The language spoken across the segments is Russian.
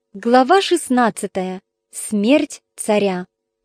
Глава 16. Смерть царя.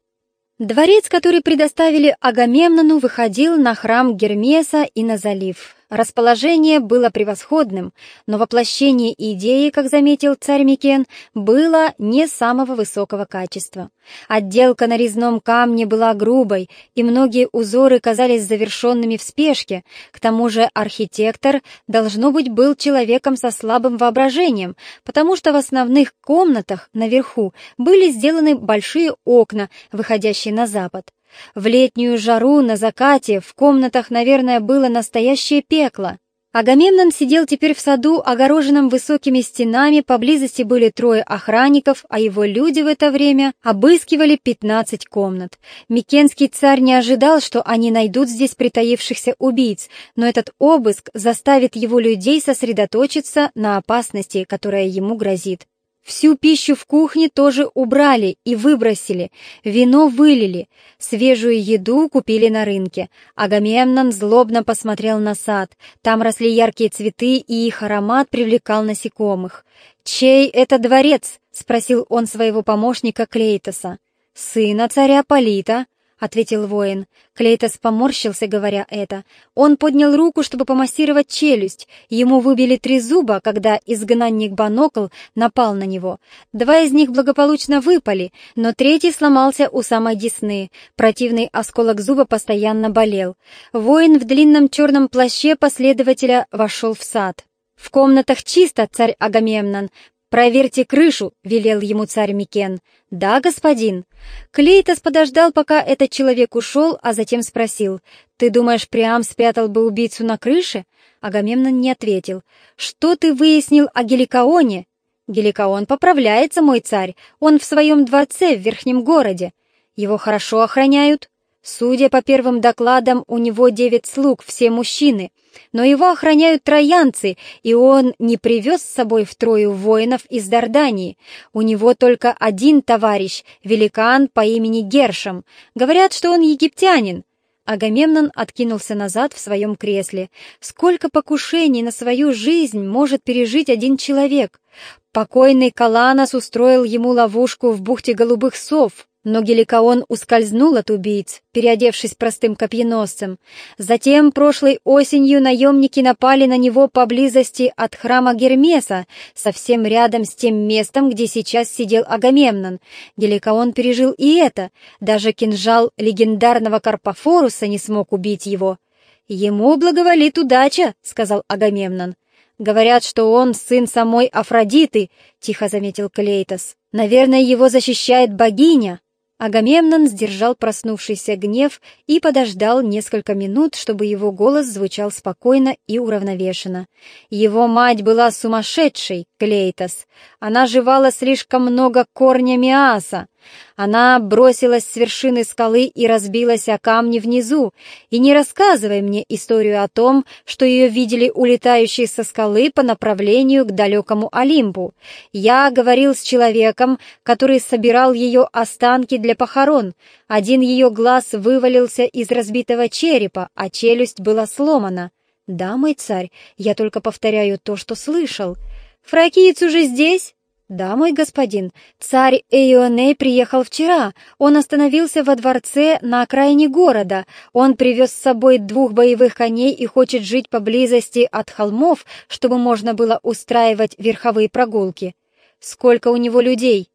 Дворец, который предоставили Агамемнону, выходил на храм Гермеса и на залив. Расположение было превосходным, но воплощение идеи, как заметил царь Микен, было не самого высокого качества. Отделка на резном камне была грубой, и многие узоры казались завершенными в спешке. К тому же архитектор, должно быть, был человеком со слабым воображением, потому что в основных комнатах наверху были сделаны большие окна, выходящие на запад. В летнюю жару на закате в комнатах, наверное, было настоящее пекло. Агамемнон сидел теперь в саду, огороженном высокими стенами, поблизости были 3 охранников, а его люди в это время обыскивали 15 комнат. Микенский царь не ожидал, что они найдут здесь притаившихся убийц, но этот обыск заставит его людей сосредоточиться на опасности, которая ему грозит. Всю пищу в кухне тоже убрали и выбросили, вино вылили, свежую еду купили на рынке. Агамемнон злобно посмотрел на сад, там росли яркие цветы, и их аромат привлекал насекомых. «Чей это дворец?» — спросил он своего помощника Клейтоса. «Сына царя Полита», — ответил воин. Клейтос поморщился, говоря это. Он поднял руку, чтобы помассировать челюсть. Ему выбили 3 зуба, когда изгнанник Банокл напал на него. 2 из них благополучно выпали, но 3-й сломался у самой десны. Противный осколок зуба постоянно болел. Воин в длинном черном плаще последователя вошел в сад. «В комнатах чисто, царь Агамемнон. «Проверьте крышу», — велел ему царь Микен. «Да, господин». Клейтос подождал, пока этот человек ушел, а затем спросил: «Ты думаешь, Приам спрятал бы убийцу на крыше?» Агамемнон не ответил. «Что ты выяснил о Геликооне?» «Геликоон поправляется, мой царь. Он в своем дворце в верхнем городе. Его хорошо охраняют. Судя по первым докладам, у него 9 слуг, все мужчины. Но его охраняют троянцы, и он не привез с собой в Трою воинов из Дардании. У него только один товарищ, великан по имени Гершом. Говорят, что он египтянин». Агамемнон откинулся назад в своем кресле. Сколько покушений на свою жизнь может пережить один человек? Покойный Каланос устроил ему ловушку в бухте Голубых Сов. Но Геликоон ускользнул от убийц, переодевшись простым копьеносцем. Затем прошлой осенью наемники напали на него поблизости от храма Гермеса, совсем рядом с тем местом, где сейчас сидел Агамемнон. Геликоон пережил и это. Даже кинжал легендарного Карпофоруса не смог убить его. «Ему благоволит удача», — сказал Агамемнон. «Говорят, что он сын самой Афродиты», — тихо заметил Клейтос. «Наверное, его защищает богиня». Агамемнон сдержал проснувшийся гнев и подождал несколько минут, чтобы его голос звучал спокойно и уравновешенно. «Его мать была сумасшедшей, Клейтос. Она жевала слишком много корня миаса. Она бросилась с вершины скалы и разбилась о камни внизу. И не рассказывай мне историю о том, что ее видели улетающей со скалы по направлению к далекому Олимпу. Я говорил с человеком, который собирал ее останки для похорон. Один ее глаз вывалился из разбитого черепа, а челюсть была сломана. Да, мой царь, я только повторяю то, что слышал. Фракиец уже здесь?» «Да, мой господин, царь Эйоней приехал вчера. Он остановился во дворце на окраине города. Он привез с собой 2 боевых коней и хочет жить поблизости от холмов, чтобы можно было устраивать верховые прогулки». «Сколько у него людей?»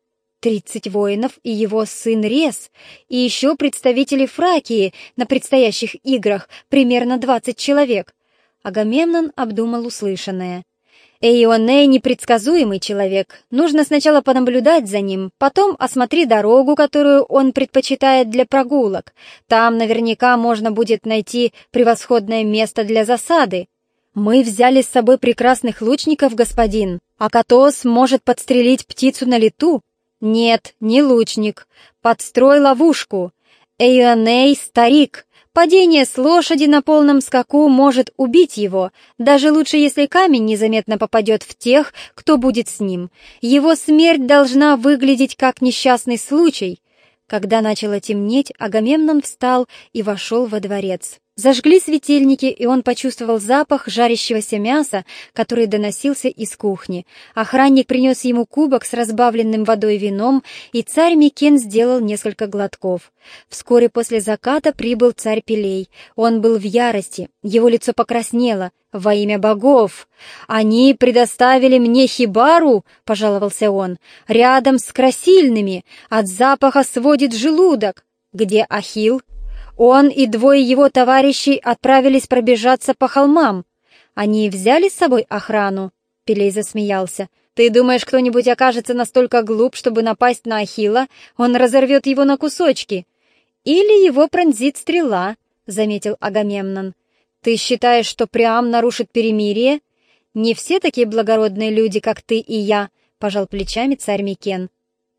30 воинов и его сын Рес, и еще представители Фракии на предстоящих играх, примерно 20 человек». Агамемнон обдумал услышанное. «Эйоней непредсказуемый человек. Нужно сначала понаблюдать за ним, потом осмотри дорогу, которую он предпочитает для прогулок. Там наверняка можно будет найти превосходное место для засады. Мы взяли с собой прекрасных лучников, господин. Акатос может подстрелить птицу на лету». «Нет, не лучник. Подстрой ловушку. Эйоней — старик. Падение с лошади на полном скаку может убить его, даже лучше, если камень незаметно попадет в тех, кто будет с ним. Его смерть должна выглядеть как несчастный случай». Когда начало темнеть, Агамемнон встал и вошел во дворец. Зажгли светильники, и он почувствовал запах жарящегося мяса, который доносился из кухни. Охранник принес ему кубок с разбавленным водой вином, и царь Микен сделал несколько глотков. Вскоре после заката прибыл царь Пелей. Он был в ярости, его лицо покраснело. «Во имя богов! Они предоставили мне хибару!» — пожаловался он. «Рядом с красильными! От запаха сводит желудок! Где Ахилл? Он и двое его товарищей отправились пробежаться по холмам. Они взяли с собой охрану?» Пелей засмеялся. «Ты думаешь, кто-нибудь окажется настолько глуп, чтобы напасть на Ахилла? Он разорвет его на кусочки. Или его пронзит стрела», — заметил Агамемнон. «Ты считаешь, что Приам нарушит перемирие?» «Не все такие благородные люди, как ты и я», — пожал плечами царь Микен.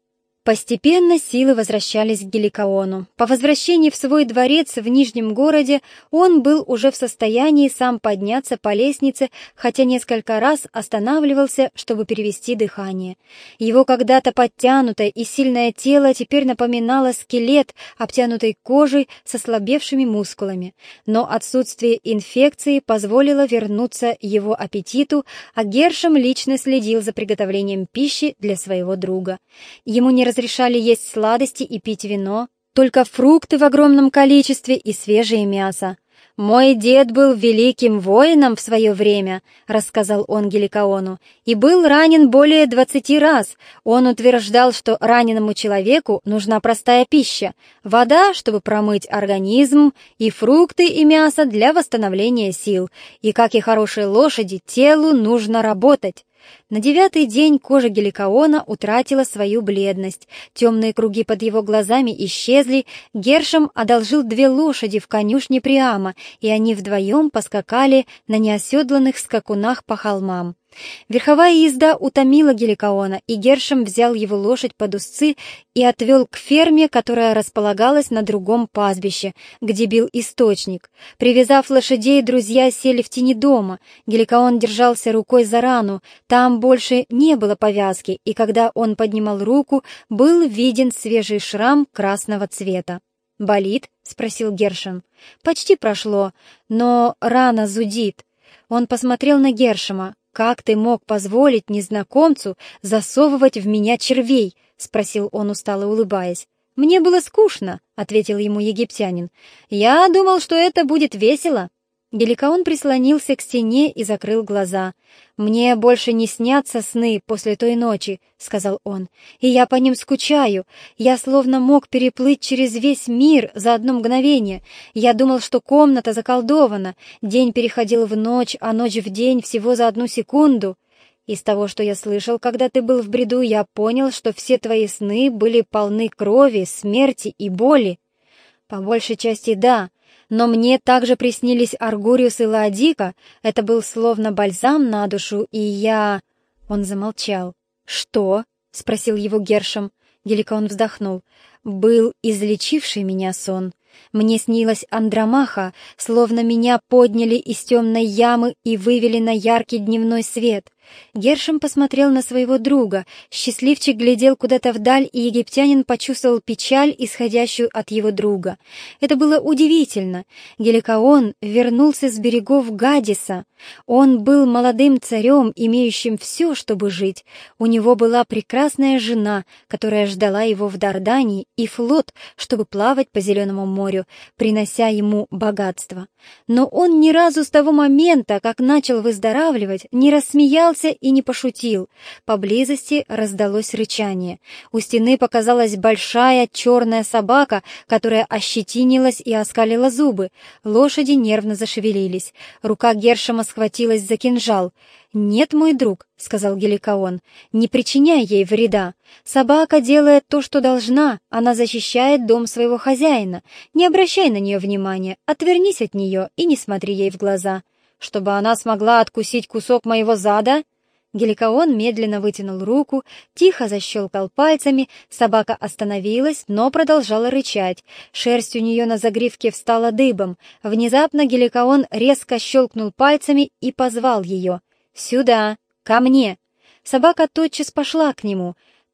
Постепенно силы возвращались к Геликоону. По возвращении в свой дворец в Нижнем городе он был уже в состоянии сам подняться по лестнице, хотя несколько раз останавливался, чтобы перевести дыхание. Его когда-то подтянутое и сильное тело теперь напоминало скелет, обтянутый кожей с ослабевшими мускулами. Но отсутствие инфекции позволило вернуться его аппетиту, а Гершем лично следил за приготовлением пищи для своего друга. Ему не разрешали есть сладости и пить вино, только фрукты в огромном количестве и свежее мясо. «Мой дед был великим воином в свое время», — рассказал он Геликоону, «и был ранен более 20 раз. Он утверждал, что раненому человеку нужна простая пища, вода, чтобы промыть организм, и фрукты и мясо для восстановления сил. И, как и хорошей лошади, телу нужно работать». На 9-й день кожа Геликоона утратила свою бледность, темные круги под его глазами исчезли, Гершем одолжил 2 лошади в конюшне Приама, и они вдвоем поскакали на неоседланных скакунах по холмам. Верховая езда утомила Геликоона, и Гершем взял его лошадь под узцы и отвел к ферме, которая располагалась на другом пастбище, где бил источник. Привязав лошадей, друзья сели в тени дома. Геликоон держался рукой за рану, там больше не было повязки, и когда он поднимал руку, был виден свежий шрам красного цвета. «Болит?» — спросил Гершем. «Почти прошло, но рана зудит». Он посмотрел на Гершема. «Как ты мог позволить незнакомцу засовывать в меня червей?» — спросил он, устало улыбаясь. «Мне было скучно», — ответил ему египтянин. «Я думал, что это будет весело». Геликоон прислонился к стене и закрыл глаза. «Мне больше не снятся сны после той ночи», — сказал он, — «и я по ним скучаю. Я словно мог переплыть через весь мир за одно мгновение. Я думал, что комната заколдована, день переходил в ночь, а ночь в день всего за 1 секунду. Из того, что я слышал, когда ты был в бреду, я понял, что все твои сны были полны крови, смерти и боли». «По большей части, да. Но мне также приснились Аргуриус и Лаодика, это был словно бальзам на душу, и я...» Он замолчал. «Что?» — спросил его Гершем. Геликоон вздохнул. «Был излечивший меня сон. Мне снилась Андромаха, словно меня подняли из темной ямы и вывели на яркий дневной свет». Гершем посмотрел на своего друга. Счастливчик глядел куда-то вдаль, и египтянин почувствовал печаль, исходящую от его друга. Это было удивительно. Геликоон вернулся с берегов Гадиса. Он был молодым царем, имеющим все, чтобы жить. У него была прекрасная жена, которая ждала его в Дардании, и флот, чтобы плавать по Зеленому морю, принося ему богатство. Но он ни разу с того момента, как начал выздоравливать, не рассмеялся и не пошутил. Поблизости раздалось рычание. У стены показалась большая черная собака, которая ощетинилась и оскалила зубы. Лошади нервно зашевелились. Рука Гершема схватилась за кинжал. «Нет, мой друг», — сказал Геликоон, — «не причиняй ей вреда. Собака делает то, что должна, она защищает дом своего хозяина. Не обращай на нее внимания, отвернись от нее и не смотри ей в глаза. Чтобы она смогла откусить кусок моего зада?» Геликоон медленно вытянул руку, тихо защелкал пальцами, собака остановилась, но продолжала рычать. Шерсть у нее на загривке встала дыбом. Внезапно Геликоон резко щелкнул пальцами и позвал ее. «Сюда! Ко мне!» Собака тотчас пошла к нему.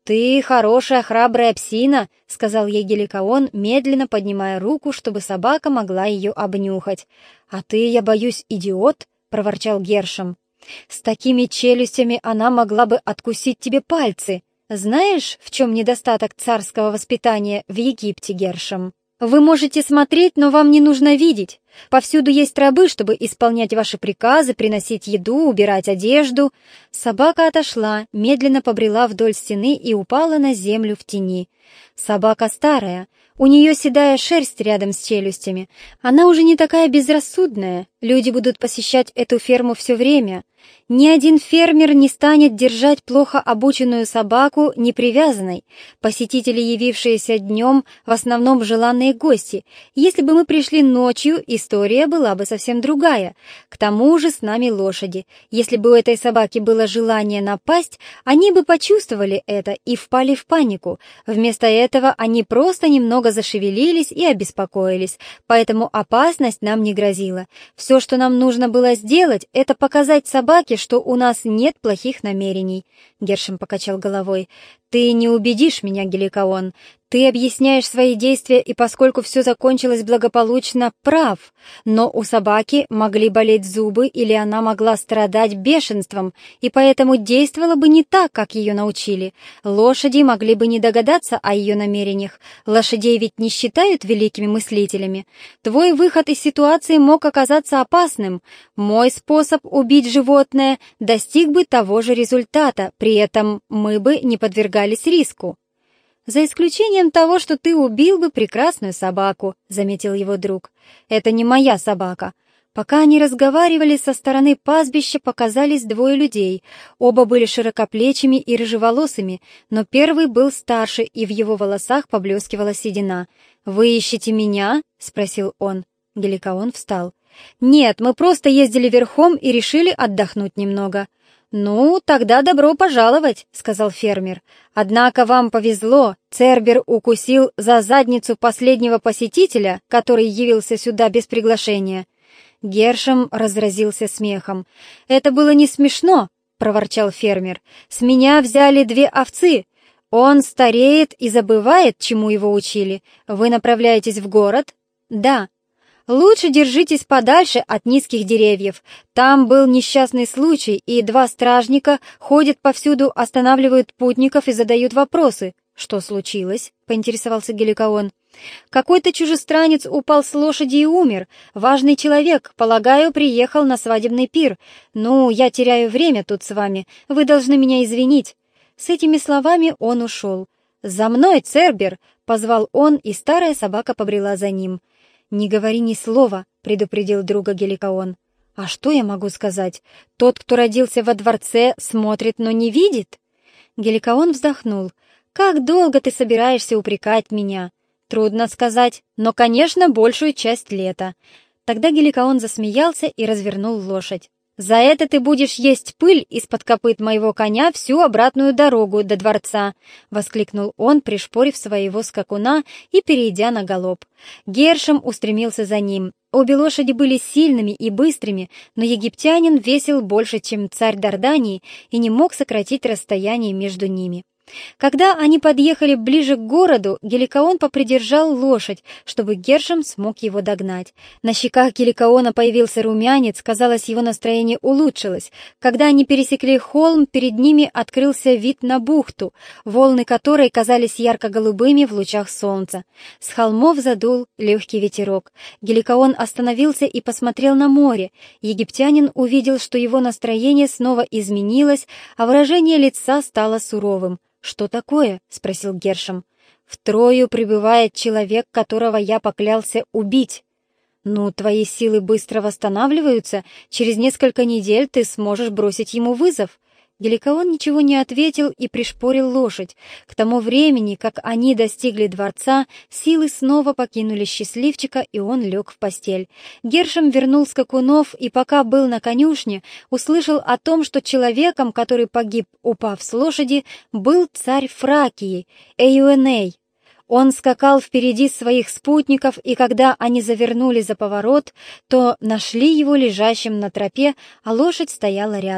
«Ты хорошая, храбрая псина», — сказал ей Геликоон, медленно поднимая руку, чтобы собака могла ее обнюхать. «А ты, я боюсь, идиот», — проворчал Гершем. «С такими челюстями она могла бы откусить тебе пальцы. Знаешь, в чем недостаток царского воспитания в Египте, Гершем? Вы можете смотреть, но вам не нужно видеть. Повсюду есть рабы, чтобы исполнять ваши приказы, приносить еду, убирать одежду». Собака отошла, медленно побрела вдоль стены и упала на землю в тени. Собака старая, у нее седая шерсть рядом с челюстями. Она уже не такая безрассудная. Люди будут посещать эту ферму все время. Ни один фермер не станет держать плохо обученную собаку непривязанной. Посетители, явившиеся днем, в основном желанные гости. Если бы мы пришли ночью, история была бы совсем другая. К тому же с нами лошади. Если бы у этой собаки было желание напасть, они бы почувствовали это и впали в панику. Вместо этого они просто немного зашевелились и обеспокоились, поэтому опасность нам не грозила. Все, что нам нужно было сделать, это показать собаке, что у нас нет плохих намерений. Гершем покачал головой. «Ты не убедишь меня, Геликоон. Ты объясняешь свои действия, и поскольку все закончилось благополучно, прав. Но у собаки могли болеть зубы, или она могла страдать бешенством, и поэтому действовала бы не так, как ее научили. Лошади могли бы не догадаться о ее намерениях. Лошадей ведь не считают великими мыслителями. Твой выход из ситуации мог оказаться опасным. Мой способ убить животное достиг бы того же результата, при этом мы бы не подвергались риску». «За исключением того, что ты убил бы прекрасную собаку», — заметил его друг. «Это не моя собака». Пока они разговаривали, со стороны пастбища показались двое людей. Оба были широкоплечими и рыжеволосыми, но первый был старше, и в его волосах поблескивала седина. «Вы ищете меня?» — спросил он. Геликоон встал. «Нет, мы просто ездили верхом и решили отдохнуть немного». «Ну, тогда добро пожаловать», — сказал фермер. «Однако вам повезло, Цербер укусил за задницу последнего посетителя, который явился сюда без приглашения». Гершем разразился смехом. «Это было не смешно», — проворчал фермер. «С меня взяли 2 овцы. Он стареет и забывает, чему его учили. Вы направляетесь в город?» «Да». «Лучше держитесь подальше от низких деревьев. Там был несчастный случай, и 2 стражника ходят повсюду, останавливают путников и задают вопросы». «Что случилось?» — поинтересовался Геликоон. «Какой-то чужестранец упал с лошади и умер. Важный человек, полагаю, приехал на свадебный пир. Ну, я теряю время тут с вами. Вы должны меня извинить». С этими словами он ушел. «За мной, Цербер!» — позвал он, и старая собака побрела за ним. «Не говори ни слова», — предупредил друга Геликоон. «А что я могу сказать? Тот, кто родился во дворце, смотрит, но не видит?» Геликоон вздохнул. «Как долго ты собираешься упрекать меня?» «Трудно сказать, но, конечно, большую часть лета». Тогда Геликоон засмеялся и развернул лошадь. «За это ты будешь есть пыль из-под копыт моего коня всю обратную дорогу до дворца!» — воскликнул он, пришпорив своего скакуна и перейдя на галоп. Гершем устремился за ним. Обе лошади были сильными и быстрыми, но египтянин весил больше, чем царь Дардании, и не мог сократить расстояние между ними. Когда они подъехали ближе к городу, Геликоон попридержал лошадь, чтобы Гершем смог его догнать. На щеках Геликоона появился румянец, казалось, его настроение улучшилось. Когда они пересекли холм, перед ними открылся вид на бухту, волны которой казались ярко-голубыми в лучах солнца. С холмов задул легкий ветерок. Геликоон остановился и посмотрел на море. Египтянин увидел, что его настроение снова изменилось, а выражение лица стало суровым. «Что такое?» — спросил Гершем. «В Трою прибывает человек, которого я поклялся убить». «Ну, твои силы быстро восстанавливаются. Через несколько недель ты сможешь бросить ему вызов». Геликоон ничего не ответил и пришпорил лошадь. К тому времени, как они достигли дворца, силы снова покинули счастливчика, и он лег в постель. Гершем вернул скакунов, и пока был на конюшне, услышал о том, что человеком, который погиб, упав с лошади, был царь Фракии, Эйуэней. Он скакал впереди своих спутников, и когда они завернули за поворот, то нашли его лежащим на тропе, а лошадь стояла рядом.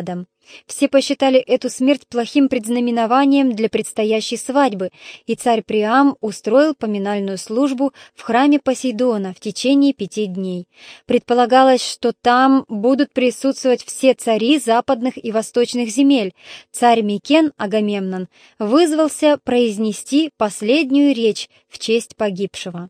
Все посчитали эту смерть плохим предзнаменованием для предстоящей свадьбы, и царь Приам устроил поминальную службу в храме Посейдона в течение 5 дней. Предполагалось, что там будут присутствовать все цари западных и восточных земель. Царь Микен, Агамемнон, вызвался произнести последнюю речь в честь погибшего.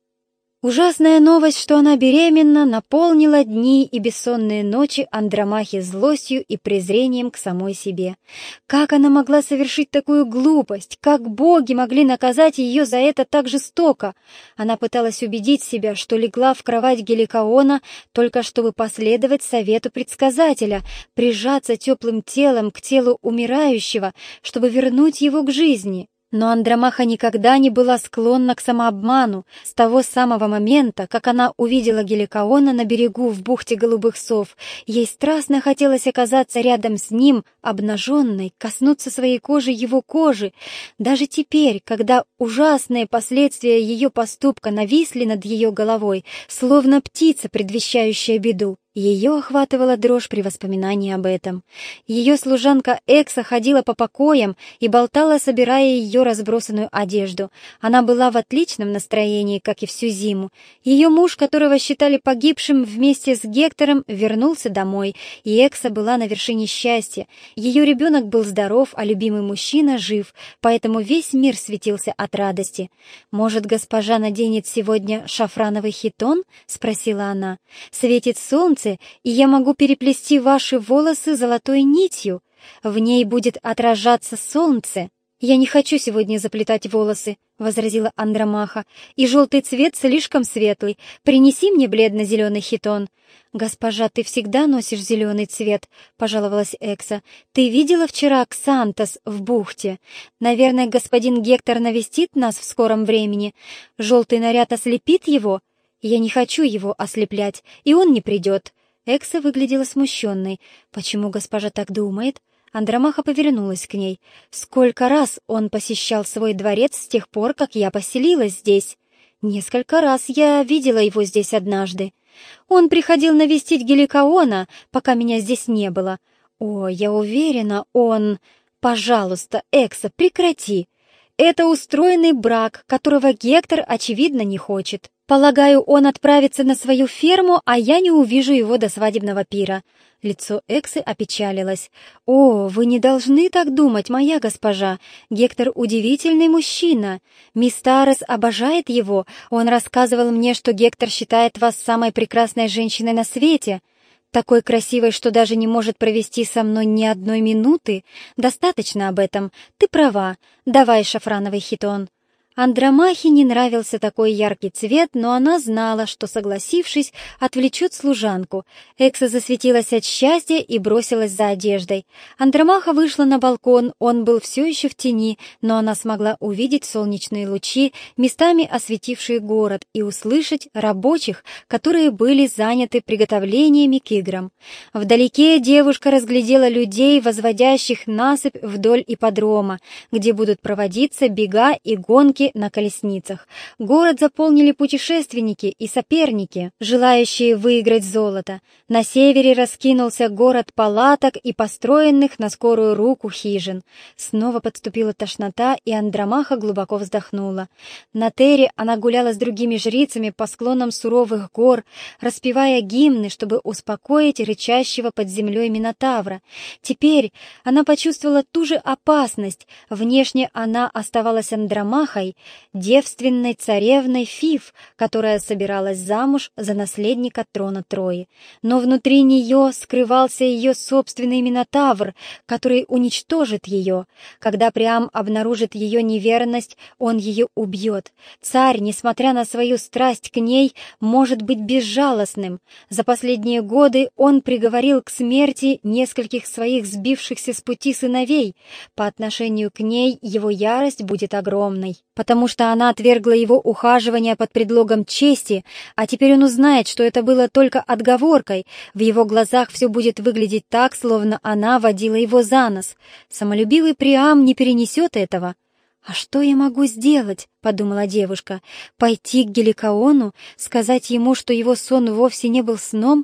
Ужасная новость, что она беременна, наполнила дни и бессонные ночи Андромахи злостью и презрением к самой себе. Как она могла совершить такую глупость? Как боги могли наказать ее за это так жестоко? Она пыталась убедить себя, что легла в кровать Геликоона только чтобы последовать совету предсказателя, прижаться теплым телом к телу умирающего, чтобы вернуть его к жизни. Но Андромаха никогда не была склонна к самообману с того самого момента, как она увидела Геликоона на берегу в бухте Голубых Сов. Ей страстно хотелось оказаться рядом с ним, обнаженной, коснуться своей кожи его кожи. Даже теперь, когда ужасные последствия ее поступка нависли над ее головой, словно птица, предвещающая беду, ее охватывала дрожь при воспоминании об этом. Ее служанка Экса ходила по покоям и болтала, собирая ее разбросанную одежду. Она была в отличном настроении, как и всю зиму. Ее муж, которого считали погибшим вместе с Гектором, вернулся домой, и Экса была на вершине счастья. Ее ребенок был здоров, а любимый мужчина жив, поэтому весь мир светился от радости. «Может, госпожа наденет сегодня шафрановый хитон?» — спросила она. «Светит солнце, и я могу переплести ваши волосы золотой нитью. В ней будет отражаться солнце». «Я не хочу сегодня заплетать волосы», — возразила Андромаха, «и желтый цвет слишком светлый. Принеси мне бледно-зеленый хитон». «Госпожа, ты всегда носишь зеленый цвет», — пожаловалась Экса. «Ты видела вчера Ксантос в бухте? Наверное, господин Гектор навестит нас в скором времени. Желтый наряд ослепит его?» «Я не хочу его ослеплять, и он не придет». Экса выглядела смущенной. «Почему госпожа так думает?» Андромаха повернулась к ней. «Сколько раз он посещал свой дворец с тех пор, как я поселилась здесь?» «Несколько раз я видела его здесь однажды. Он приходил навестить Геликоона, пока меня здесь не было. О, я уверена, он...» «Пожалуйста, Экса, прекрати. Это устроенный брак, которого Гектор, очевидно, не хочет. Полагаю, он отправится на свою ферму, а я не увижу его до свадебного пира». Лицо Эксы опечалилось. «О, вы не должны так думать, моя госпожа. Гектор удивительный мужчина. Мисс Тарес обожает его. Он рассказывал мне, что Гектор считает вас самой прекрасной женщиной на свете. Такой красивой, что даже не может провести со мной ни одной минуты. Достаточно об этом. Ты права. Давай шафрановый хитон». Андромахе не нравился такой яркий цвет, но она знала, что, согласившись, отвлечет служанку. Экса засветилась от счастья и бросилась за одеждой. Андромаха вышла на балкон, он был все еще в тени, но она смогла увидеть солнечные лучи, местами осветившие город, и услышать рабочих, которые были заняты приготовлениями к играм. Вдалеке девушка разглядела людей, возводящих насыпь вдоль ипподрома, где будут проводиться бега и гонки на колесницах. Город заполнили путешественники и соперники, желающие выиграть золото. На севере раскинулся город палаток и построенных на скорую руку хижин. Снова подступила тошнота, и Андромаха глубоко вздохнула. На Терре она гуляла с другими жрицами по склонам суровых гор, распевая гимны, чтобы успокоить рычащего под землей Минотавра. Теперь она почувствовала ту же опасность. Внешне она оставалась Андромахой, девственной царевной Фиф, которая собиралась замуж за наследника трона Трои. Но внутри нее скрывался ее собственный Минотавр, который уничтожит ее. Когда Приам обнаружит ее неверность, он ее убьет. Царь, несмотря на свою страсть к ней, может быть безжалостным. За последние годы он приговорил к смерти нескольких своих сбившихся с пути сыновей. По отношению к ней его ярость будет огромной, потому что она отвергла его ухаживание под предлогом чести, а теперь он узнает, что это было только отговоркой. В его глазах все будет выглядеть так, словно она водила его за нос. Самолюбивый Приам не перенесет этого. «А что я могу сделать?» — подумала девушка. «Пойти к Геликоону, сказать ему, что его сон вовсе не был сном?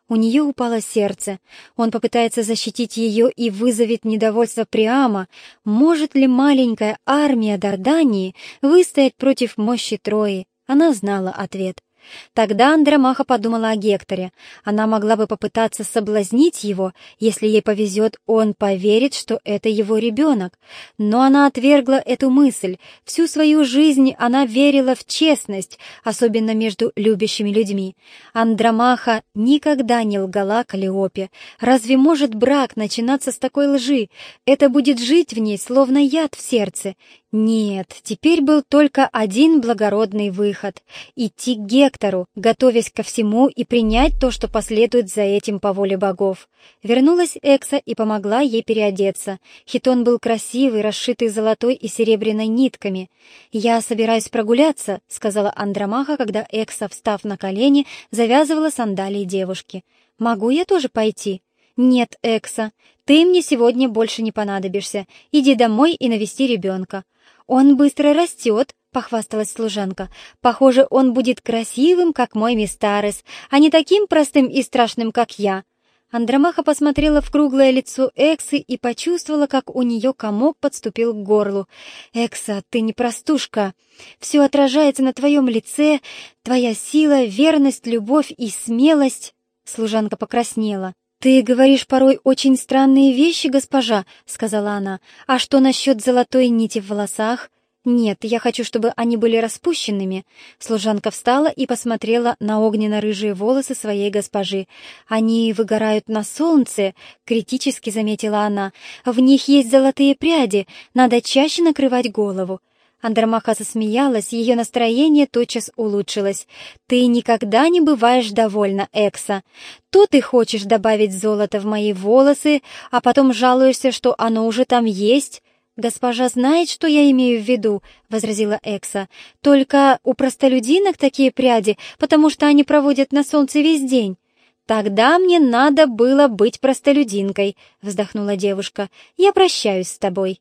У нее упало сердце. Он попытается защитить ее и вызовет недовольство Приама. Может ли маленькая армия Дардании выстоять против мощи Трои? Она знала ответ. Тогда Андромаха подумала о Гекторе. Она могла бы попытаться соблазнить его, если ей повезет, он поверит, что это его ребенок. Но она отвергла эту мысль. Всю свою жизнь она верила в честность, особенно между любящими людьми. Андромаха никогда не лгала Каллиопе. Разве может брак начинаться с такой лжи? Это будет жить в ней, словно яд в сердце. Нет, теперь был только один благородный выход — идти к Гектору, готовясь ко всему и принять то, что последует за этим по воле богов. Вернулась Экса и помогла ей переодеться. Хитон был красивый, расшитый золотой и серебряной нитками. «Я собираюсь прогуляться», — сказала Андромаха, когда Экса, встав на колени, завязывала сандалии девушки. «Могу я тоже пойти?» «Нет, Экса, ты мне сегодня больше не понадобишься. Иди домой и навести ребенка». «Он быстро растет», — похвасталась служанка. «Похоже, он будет красивым, как мой мистарес, а не таким простым и страшным, как я». Андромаха посмотрела в круглое лицо Эксы и почувствовала, как у нее комок подступил к горлу. «Экса, ты не простушка. Все отражается на твоем лице, твоя сила, верность, любовь и смелость». Служанка покраснела. «Ты говоришь порой очень странные вещи, госпожа», — сказала она. «А что насчет золотой нити в волосах?» «Нет, я хочу, чтобы они были распущенными». Служанка встала и посмотрела на огненно-рыжие волосы своей госпожи. «Они выгорают на солнце», — критически заметила она. «В них есть золотые пряди, надо чаще накрывать голову». Андромаха засмеялась, ее настроение тотчас улучшилось. «Ты никогда не бываешь довольна, Экса. То ты хочешь добавить золото в мои волосы, а потом жалуешься, что оно уже там есть». «Госпожа знает, что я имею в виду», — возразила Экса. «Только у простолюдинок такие пряди, потому что они проводят на солнце весь день». «Тогда мне надо было быть простолюдинкой», — вздохнула девушка. «Я прощаюсь с тобой».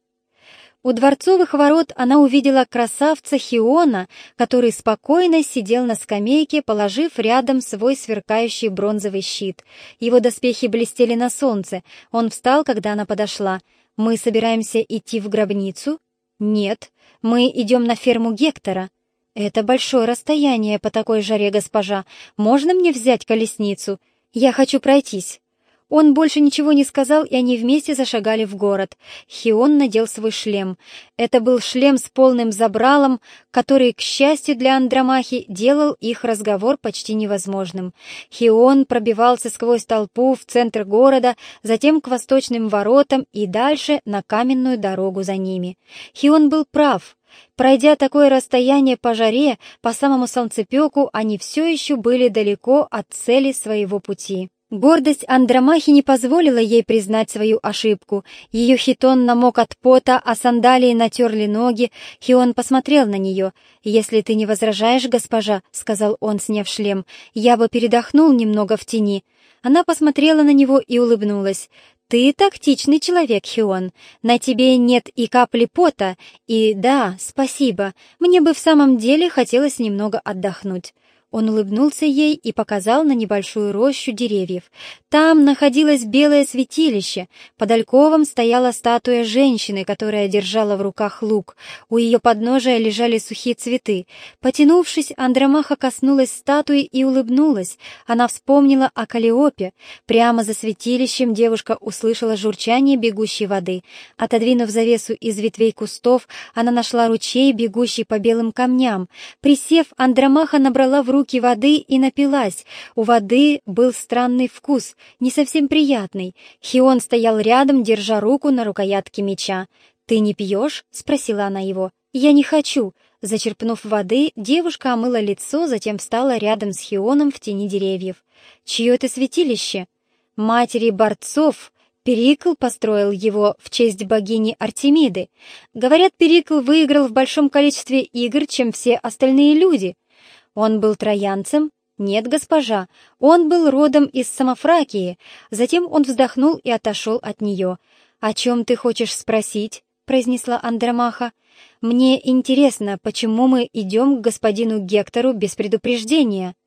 У дворцовых ворот она увидела красавца Хиона, который спокойно сидел на скамейке, положив рядом свой сверкающий бронзовый щит. Его доспехи блестели на солнце. Он встал, когда она подошла. «Мы собираемся идти в гробницу?» «Нет, мы идем на ферму Гектора». «Это большое расстояние по такой жаре, госпожа. Можно мне взять колесницу? Я хочу пройтись». Он больше ничего не сказал, и они вместе зашагали в город. Хион надел свой шлем. Это был шлем с полным забралом, который, к счастью для Андромахи, делал их разговор почти невозможным. Хион пробивался сквозь толпу в центр города, затем к восточным воротам и дальше на каменную дорогу за ними. Хион был прав. Пройдя такое расстояние по жаре, по самому солнцепеку, они все еще были далеко от цели своего пути. Гордость Андромахи не позволила ей признать свою ошибку. Ее хитон намок от пота, а сандалии натерли ноги. Хион посмотрел на нее. «Если ты не возражаешь, госпожа», — сказал он, сняв шлем, — «я бы передохнул немного в тени». Она посмотрела на него и улыбнулась. «Ты тактичный человек, Хион. На тебе нет и капли пота. И да, спасибо. Мне бы в самом деле хотелось немного отдохнуть». Он улыбнулся ей и показал на небольшую рощу деревьев. Там находилось белое святилище. Под альковом стояла статуя женщины, которая держала в руках лук. У ее подножия лежали сухие цветы. Потянувшись, Андромаха коснулась статуи и улыбнулась. Она вспомнила о Каллиопе. Прямо за святилищем девушка услышала журчание бегущей воды. Отодвинув завесу из ветвей кустов, она нашла ручей, бегущий по белым камням. Присев, Андромаха набрала в руки воды и напилась. У воды был странный вкус, не совсем приятный. Хион стоял рядом, держа руку на рукоятке меча. «Ты не пьешь?» — спросила она его. «Я не хочу». Зачерпнув воды, девушка омыла лицо, затем встала рядом с Хионом в тени деревьев. «Чье это святилище?» «Матери борцов». Перикл построил его в честь богини Артемиды. Говорят, Перикл выиграл в большом количестве игр, чем все остальные люди. Он был троянцем? Нет, госпожа, он был родом из Самофракии. Затем он вздохнул и отошел от нее. «О чем ты хочешь спросить?» — произнесла Андромаха. «Мне интересно, почему мы идем к господину Гектору без предупреждения?»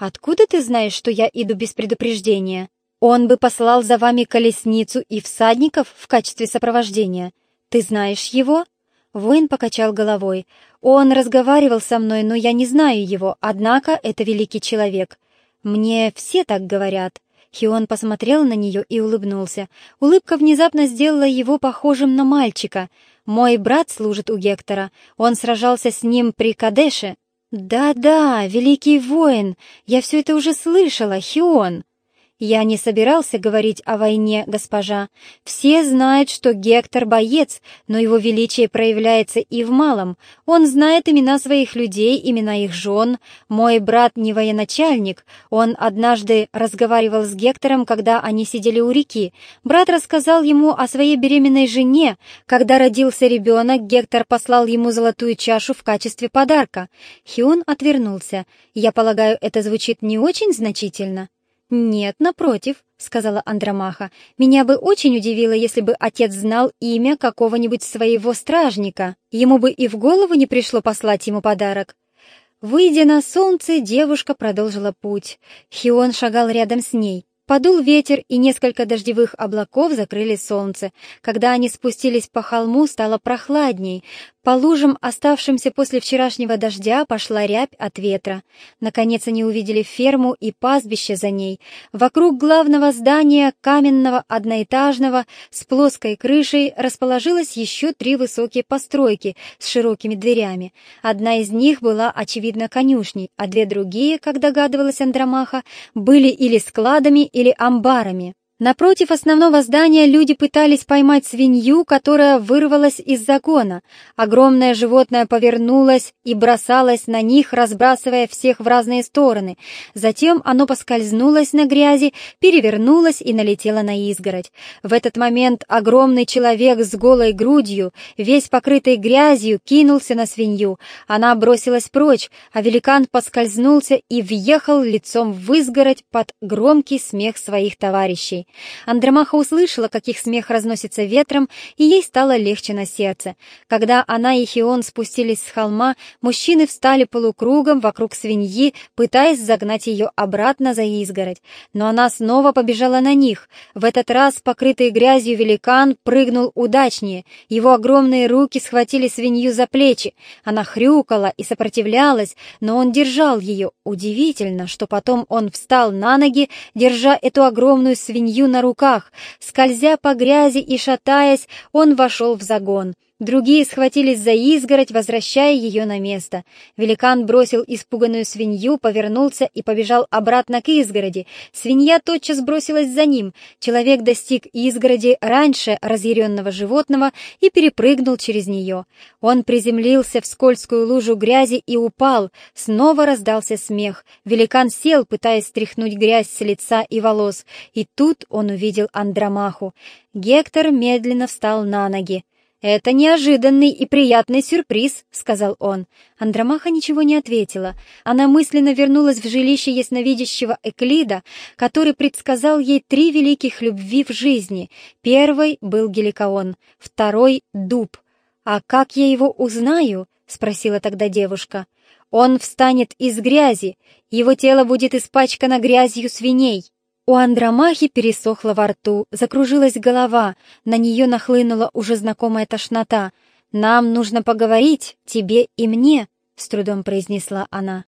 «Откуда ты знаешь, что я иду без предупреждения? Он бы послал за вами колесницу и всадников в качестве сопровождения. Ты знаешь его?» Воин покачал головой. «Он разговаривал со мной, но я не знаю его, однако это великий человек. Мне все так говорят». Хион посмотрел на нее и улыбнулся. Улыбка внезапно сделала его похожим на мальчика. «Мой брат служит у Гектора. Он сражался с ним при Кадеше». «Да-да, великий воин, я все это уже слышала, Хион». «Я не собирался говорить о войне, госпожа. Все знают, что Гектор боец, но его величие проявляется и в малом. Он знает имена своих людей, имена их жен. Мой брат не военачальник. Он однажды разговаривал с Гектором, когда они сидели у реки. Брат рассказал ему о своей беременной жене. Когда родился ребенок, Гектор послал ему золотую чашу в качестве подарка». Хион отвернулся. «Я полагаю, это звучит не очень значительно?» «Нет, напротив», — сказала Андромаха. «Меня бы очень удивило, если бы отец знал имя какого-нибудь своего стражника. Ему бы и в голову не пришло послать ему подарок». Выйдя на солнце, девушка продолжила путь. Хион шагал рядом с ней. Подул ветер, и несколько дождевых облаков закрыли солнце. Когда они спустились по холму, стало прохладней. По лужам, оставшимся после вчерашнего дождя, пошла рябь от ветра. Наконец они увидели ферму и пастбище за ней. Вокруг главного здания, каменного, одноэтажного, с плоской крышей, расположилось еще 3 высокие постройки с широкими дверями. Одна из них была, очевидно, конюшней, а 2 другие, как догадывалась Андромаха, были или складами, или амбарами. Напротив основного здания люди пытались поймать свинью, которая вырвалась из загона. Огромное животное повернулось и бросалось на них, разбрасывая всех в разные стороны. Затем оно поскользнулось на грязи, перевернулось и налетело на изгородь. В этот момент огромный человек с голой грудью, весь покрытый грязью, кинулся на свинью. Она бросилась прочь, а великан поскользнулся и въехал лицом в изгородь под громкий смех своих товарищей. Андромаха услышала, как их смех разносится ветром, и ей стало легче на сердце. Когда она и Хион спустились с холма, мужчины встали полукругом вокруг свиньи, пытаясь загнать ее обратно за изгородь. Но она снова побежала на них. В этот раз покрытый грязью великан прыгнул удачнее. Его огромные руки схватили свинью за плечи. Она хрюкала и сопротивлялась, но он держал ее. Удивительно, что потом он встал на ноги, держа эту огромную свинью на руках. Скользя по грязи и шатаясь, он вошел в загон. Другие схватились за изгородь, возвращая ее на место. Великан бросил испуганную свинью, повернулся и побежал обратно к изгороди. Свинья тотчас бросилась за ним. Человек достиг изгороди раньше разъяренного животного и перепрыгнул через нее. Он приземлился в скользкую лужу грязи и упал. Снова раздался смех. Великан сел, пытаясь стряхнуть грязь с лица и волос. И тут он увидел Андромаху. Гектор медленно встал на ноги. «Это неожиданный и приятный сюрприз», — сказал он. Андромаха ничего не ответила. Она мысленно вернулась в жилище ясновидящего Эклида, который предсказал ей 3 великих любви в жизни. Первой был Геликаон, второй — дуб. «А как я его узнаю?» — спросила тогда девушка. «Он встанет из грязи, его тело будет испачкано грязью свиней». У Андромахи пересохло во рту, закружилась голова, на нее нахлынула уже знакомая тошнота. «Нам нужно поговорить, тебе и мне», — с трудом произнесла она.